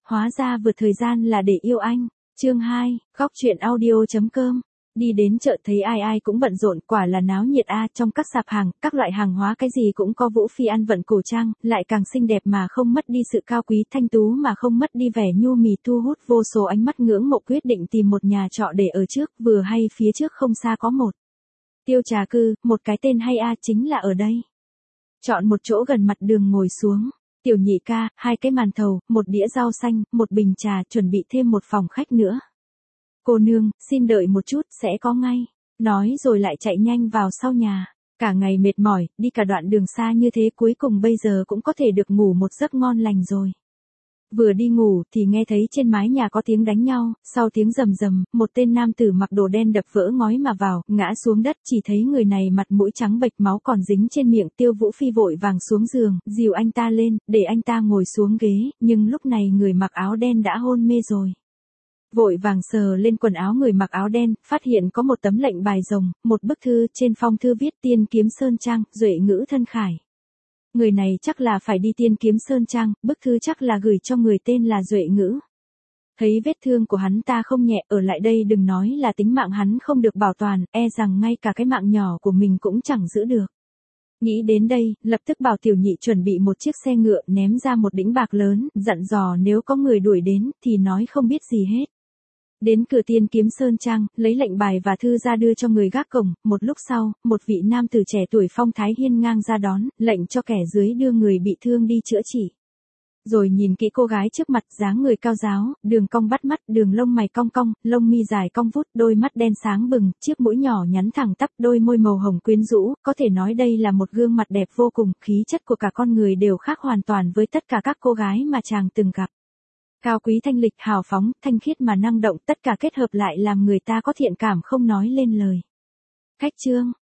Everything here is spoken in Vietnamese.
hóa ra vượt thời gian là để yêu anh. Chương 2, góc truyện audio.com. Đi đến chợ thấy ai ai cũng bận rộn, quả là náo nhiệt a, trong các sạp hàng, các loại hàng hóa cái gì cũng có. Vũ Phi ăn vận cổ trang, lại càng xinh đẹp mà không mất đi sự cao quý, thanh tú mà không mất đi vẻ nhu mì, thu hút vô số ánh mắt ngưỡng mộ. Quyết định tìm một nhà trọ để ở trước, vừa hay phía trước không xa có một Tiêu Trà Cư, một cái tên hay a, chính là ở đây. Chọn một chỗ gần mặt đường ngồi xuống. Tiểu nhị ca, 2 cái màn thầu, 1 đĩa rau xanh, 1 bình trà, chuẩn bị thêm 1 phòng khách nữa. Cô nương, xin đợi một chút, sẽ có ngay. Nói rồi lại chạy nhanh vào sau nhà. Cả ngày mệt mỏi, đi cả đoạn đường xa như thế, cuối cùng bây giờ cũng có thể được ngủ một giấc ngon lành rồi. Vừa đi ngủ thì nghe thấy trên mái nhà có tiếng đánh nhau, sau tiếng rầm rầm, một tên nam tử mặc đồ đen đập vỡ ngói mà vào, ngã xuống đất, chỉ thấy người này mặt mũi trắng bệch, máu còn dính trên miệng. Tiêu Vũ Phi vội vàng xuống giường, dìu anh ta lên, để anh ta ngồi xuống ghế, nhưng lúc này người mặc áo đen đã hôn mê rồi. Vội vàng sờ lên quần áo người mặc áo đen, phát hiện có một tấm lệnh bài rồng, một bức thư, trên phong thư viết Tiên Kiếm Sơn Trang, Duệ Ngữ thân khải. Người này chắc là phải đi Tiên Kiếm Sơn Trang, bức thư chắc là gửi cho người tên là Duệ Ngữ. Thấy vết thương của hắn ta không nhẹ, ở lại đây đừng nói là tính mạng hắn không được bảo toàn, e rằng ngay cả cái mạng nhỏ của mình cũng chẳng giữ được. Nghĩ đến đây, lập tức bảo tiểu nhị chuẩn bị một chiếc xe ngựa, ném ra một đĩnh bạc lớn, dặn dò nếu có người đuổi đến, thì nói không biết gì hết. Đến cửa Tiên Kiếm Sơn Trang, lấy lệnh bài và thư ra đưa cho người gác cổng. Một lúc sau, một vị nam tử trẻ tuổi phong thái hiên ngang ra đón, lệnh cho kẻ dưới đưa người bị thương đi chữa trị. Rồi nhìn kỹ cô gái trước mặt, dáng người cao ráo, đường cong bắt mắt, đường lông mày cong cong, lông mi dài cong vút, đôi mắt đen sáng bừng, chiếc mũi nhỏ nhắn thẳng tắp, đôi môi màu hồng quyến rũ, có thể nói đây là một gương mặt đẹp vô cùng. Khí chất của cả con người đều khác hoàn toàn với tất cả các cô gái mà chàng từng gặp. Cao quý thanh lịch, hào phóng, thanh khiết mà năng động, tất cả kết hợp lại làm người ta có thiện cảm không nói lên lời. Khách trương,